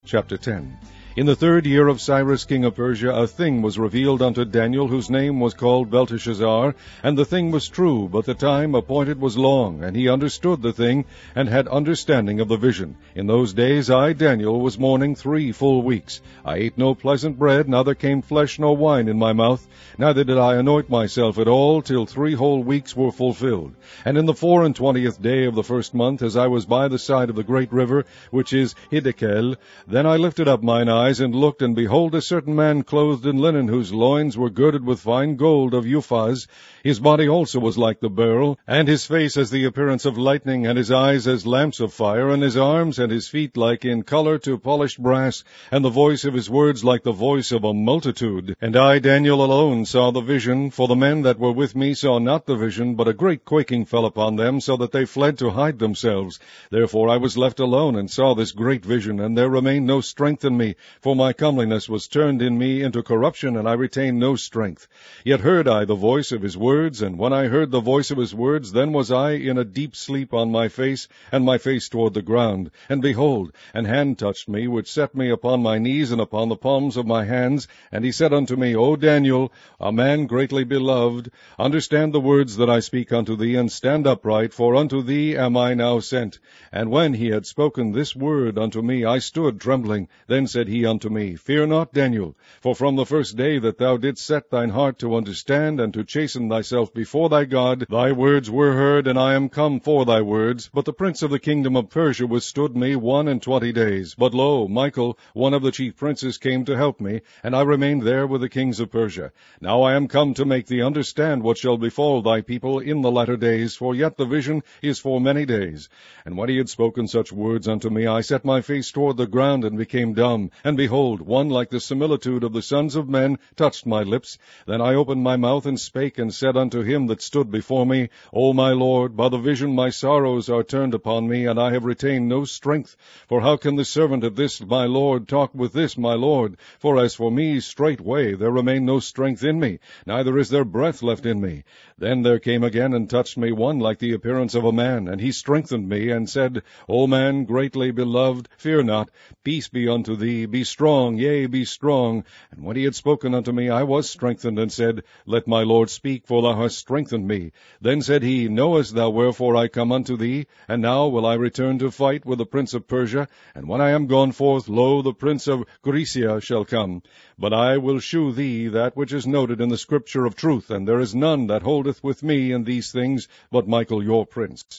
Chapter 10. In the 3rd year of Cyrus king of Persia, a thing was revealed unto Daniel, whose name was called Belteshazzar, and the thing was true, but the time appointed was long, and he understood the thing, and had understanding of the vision. In those days I, Daniel, was mourning 3 full weeks. I ate no pleasant bread, neither came flesh nor wine in my mouth, neither did I anoint myself at all, till 3 whole weeks were fulfilled. And in the 24th day of the 1st month, as I was by the side of the great river, which is Hiddekel, then I lifted up mine eyes, and looked, and behold, a certain man clothed in linen, whose loins were girded with fine gold of Uphaz. His body also was like the beryl, and his face as the appearance of lightning, and his eyes as lamps of fire, and his arms and his feet like in color to polished brass, and the voice of his words like the voice of a multitude. And I, Daniel, alone saw the vision, for the men that were with me saw not the vision, but a great quaking fell upon them, so that they fled to hide themselves. Therefore I was left alone, and saw this great vision, and there remained no strength in me, for my comeliness was turned in me into corruption, and I retained no strength. Yet heard I the voice of his words, and when I heard the voice of his words, then was I in a deep sleep on my face, and my face toward the ground. And behold, an hand touched me, which set me upon my knees and upon the palms of my hands, and he said unto me, O Daniel, a man greatly beloved, understand the words that I speak unto thee, and stand upright, for unto thee am I now sent. And when he had spoken this word unto me, I stood trembling. Then said he unto me, Fear not, Daniel, for from the first day that thou didst set thine heart to understand and to chasten thyself before thy God, thy words were heard, and I am come for thy words. But the prince of the kingdom of Persia withstood me 21 days. But lo, Michael, one of the chief princes, came to help me, and I remained there with the kings of Persia. Now I am come to make thee understand what shall befall thy people in the latter days, for yet the vision is for many days. And when he had spoken such words unto me, I set my face toward the ground, and became dumb. And behold, one like the similitude of the sons of men touched my lips. Then I opened my mouth and spake, and said unto him that stood before me, O my Lord, by the vision my sorrows are turned upon me, and I have retained no strength. For how can the servant of this my Lord talk with this my Lord? For as for me, straightway there remained no strength in me, neither is there breath left in me. Then there came again and touched me one like the appearance of a man, and he strengthened me, and said, O man greatly beloved, fear not, peace be unto thee, be strong, yea, be strong. And when he had spoken unto me, I was strengthened, and said, Let my Lord speak, for thou hast strengthened me. Then said he, Knowest thou wherefore I come unto thee? And now will I return to fight with the prince of Persia, and when I am gone forth, lo, the prince of Grecia shall come. But I will shew thee that which is noted in the scripture of truth, and there is none that holdeth with me in these things but Michael your prince.